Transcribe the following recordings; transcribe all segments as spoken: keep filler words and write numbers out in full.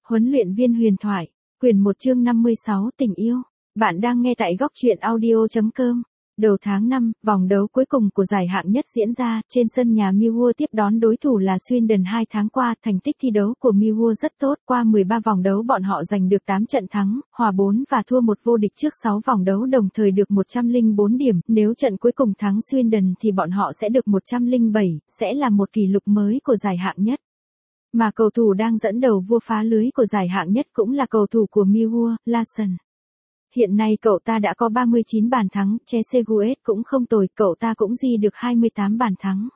Huấn luyện viên huyền thoại, quyển một chương năm mươi sáu tình yêu. Bạn đang nghe tại góc truyện audio chấm com. Đầu tháng năm, vòng đấu cuối cùng của giải hạng nhất diễn ra, trên sân nhà Millwall tiếp đón đối thủ là Swindon. Hai tháng qua, thành tích thi đấu của Millwall rất tốt, qua mười ba vòng đấu bọn họ giành được tám trận thắng, hòa bốn và thua một, vô địch trước sáu vòng đấu, đồng thời được một trăm lẻ bốn điểm, nếu trận cuối cùng thắng Swindon thì bọn họ sẽ được một trăm lẻ bảy, sẽ là một kỷ lục mới của giải hạng nhất. Mà cầu thủ đang dẫn đầu vua phá lưới của giải hạng nhất cũng là cầu thủ của Millwall, Larsson. Hiện nay cậu ta đã có ba mươi chín bàn thắng, Trezeguet cũng không tồi, cậu ta cũng ghi được hai mươi tám bàn thắng.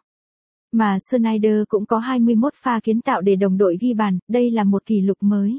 Mà Sneijder cũng có hai mươi mốt pha kiến tạo để đồng đội ghi bàn, đây là một kỷ lục mới.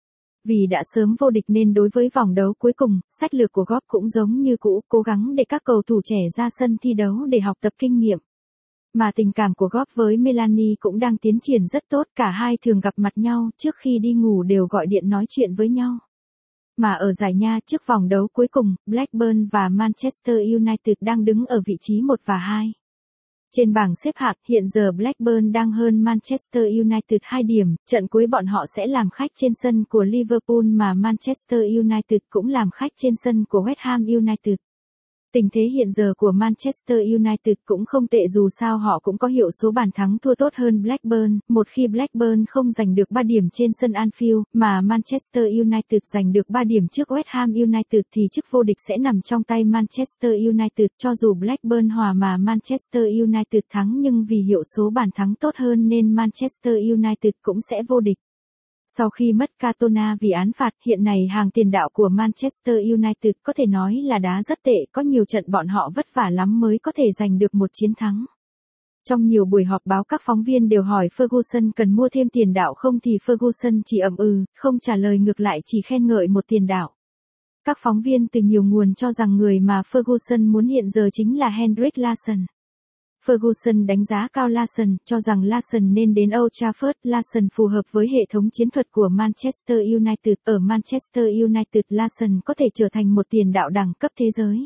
Vì đã sớm vô địch nên đối với vòng đấu cuối cùng, sách lược của Klopp cũng giống như cũ, cố gắng để các cầu thủ trẻ ra sân thi đấu để học tập kinh nghiệm. Mà tình cảm của Klopp với Melanie cũng đang tiến triển rất tốt, cả hai thường gặp mặt nhau, trước khi đi ngủ đều gọi điện nói chuyện với nhau. Mà ở giải Nha, trước vòng đấu cuối cùng, Blackburn và Manchester United đang đứng ở vị trí một và hai. Trên bảng xếp hạng, hiện giờ Blackburn đang hơn Manchester United hai điểm, trận cuối bọn họ sẽ làm khách trên sân của Liverpool mà Manchester United cũng làm khách trên sân của West Ham United. Tình thế hiện giờ của Manchester United cũng không tệ, dù sao họ cũng có hiệu số bàn thắng thua tốt hơn Blackburn, một khi Blackburn không giành được ba điểm trên sân Anfield, mà Manchester United giành được ba điểm trước West Ham United thì chức vô địch sẽ nằm trong tay Manchester United, cho dù Blackburn hòa mà Manchester United thắng nhưng vì hiệu số bàn thắng tốt hơn nên Manchester United cũng sẽ vô địch. Sau khi mất Cantona vì án phạt, hiện nay hàng tiền đạo của Manchester United có thể nói là đá rất tệ, có nhiều trận bọn họ vất vả lắm mới có thể giành được một chiến thắng. Trong nhiều buổi họp báo các phóng viên đều hỏi Ferguson cần mua thêm tiền đạo không thì Ferguson chỉ ậm ừ, không trả lời, ngược lại chỉ khen ngợi một tiền đạo. Các phóng viên từ nhiều nguồn cho rằng người mà Ferguson muốn hiện giờ chính là Henrik Larsson. Ferguson đánh giá cao Larsson, cho rằng Larsson nên đến Old Trafford. Larsson phù hợp với hệ thống chiến thuật của Manchester United. Ở Manchester United, Larsson có thể trở thành một tiền đạo đẳng cấp thế giới.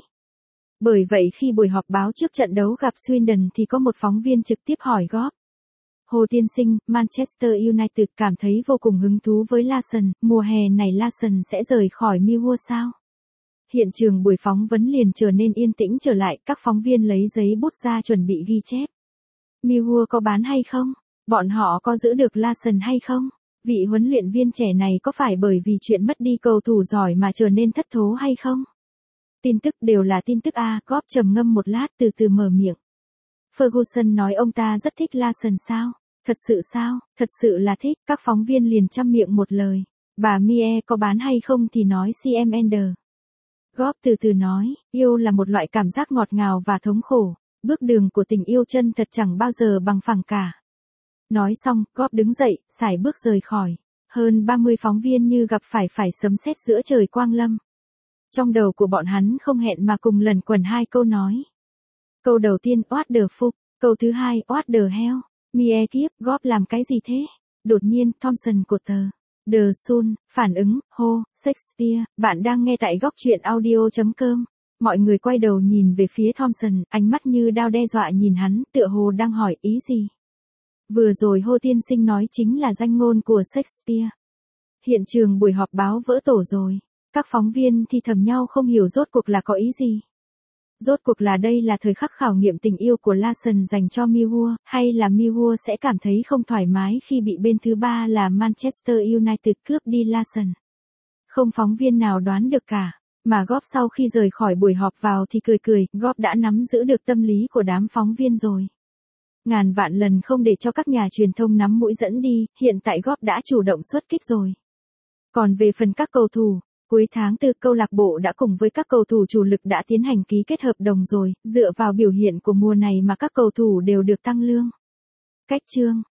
Bởi vậy khi buổi họp báo trước trận đấu gặp Swindon thì có một phóng viên trực tiếp hỏi Klopp: Hồ tiên sinh, Manchester United cảm thấy vô cùng hứng thú với Larsson, mùa hè này Larsson sẽ rời khỏi Millwall sao? Hiện trường buổi phỏng vấn liền trở nên yên tĩnh trở lại, các phóng viên lấy giấy bút ra chuẩn bị ghi chép. Millwall có bán hay không? Bọn họ có giữ được Larsson hay không? Vị huấn luyện viên trẻ này có phải bởi vì chuyện mất đi cầu thủ giỏi mà trở nên thất thố hay không? Tin tức đều là tin tức a. Klopp trầm ngâm một lát từ từ mở miệng. Ferguson nói ông ta rất thích Larsson sao? Thật sự sao? Thật sự là thích. Các phóng viên liền chăm miệng một lời. Bà Mie có bán hay không thì nói xê em Ender. Klopp từ từ nói, yêu là một loại cảm giác ngọt ngào và thống khổ, bước đường của tình yêu chân thật chẳng bao giờ bằng phẳng cả. Nói xong, Klopp đứng dậy, sải bước rời khỏi. Hơn ba mươi phóng viên như gặp phải phải sấm sét giữa trời quang lâm. Trong đầu của bọn hắn không hẹn mà cùng lần quẩn hai câu nói. Câu đầu tiên, what the fuck, câu thứ hai, what the hell, Mie kiếp, Klopp làm cái gì thế? Đột nhiên, Thompson của tờ The Sun, phản ứng, hô, Shakespeare, bạn đang nghe tại góc truyện audio chấm com. Mọi người quay đầu nhìn về phía Thompson, ánh mắt như đao đe dọa nhìn hắn, tựa hồ đang hỏi ý gì. Vừa rồi Hồ tiên sinh nói chính là danh ngôn của Shakespeare. Hiện trường buổi họp báo vỡ tổ rồi. Các phóng viên thì thầm nhau không hiểu rốt cuộc là có ý gì. Rốt cuộc là đây là thời khắc khảo nghiệm tình yêu của Larsson dành cho Millwall, hay là Millwall sẽ cảm thấy không thoải mái khi bị bên thứ ba là Manchester United cướp đi Larsson. Không phóng viên nào đoán được cả, mà Klopp sau khi rời khỏi buổi họp vào thì cười cười, Klopp đã nắm giữ được tâm lý của đám phóng viên rồi. Ngàn vạn lần không để cho các nhà truyền thông nắm mũi dẫn đi, hiện tại Klopp đã chủ động xuất kích rồi. Còn về phần các cầu thủ, cuối tháng tư câu lạc bộ đã cùng với các cầu thủ chủ lực đã tiến hành ký kết hợp đồng rồi, dựa vào biểu hiện của mùa này mà các cầu thủ đều được tăng lương. Cách chương